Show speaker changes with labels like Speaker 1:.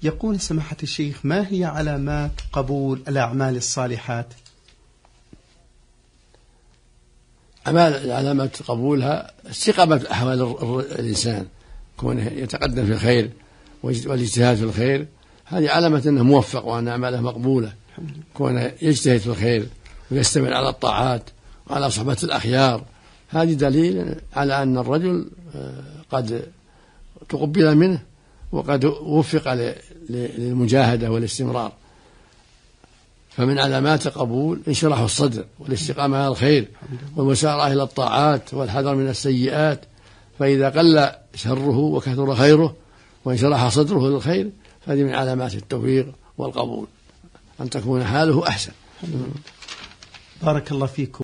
Speaker 1: يقول سماحة الشيخ: ما هي علامات قبول الأعمال الصالحات؟
Speaker 2: علامات قبولها استقامة أحوال الإنسان، كونه يتقدم في الخير والاجتهاد في الخير، هذه علامة أنه موفق وأن أعماله مقبولة. كونه يجتهد في الخير ويستمر على الطاعات وعلى صحبة الأخيار، هذه دليل على أن الرجل قد تقبل منه وقد وفق للمجاهدة والاستمرار. فمن علامات قبول انشراح الصدر والاستقامة على الخير والمسارعة إلى الطاعات والحذر من السيئات، فإذا قل شره وكثر خيره وانشرح صدره للخير فهذه من علامات التوفيق والقبول، أن تكون حاله أحسن.
Speaker 1: بارك الله فيكم.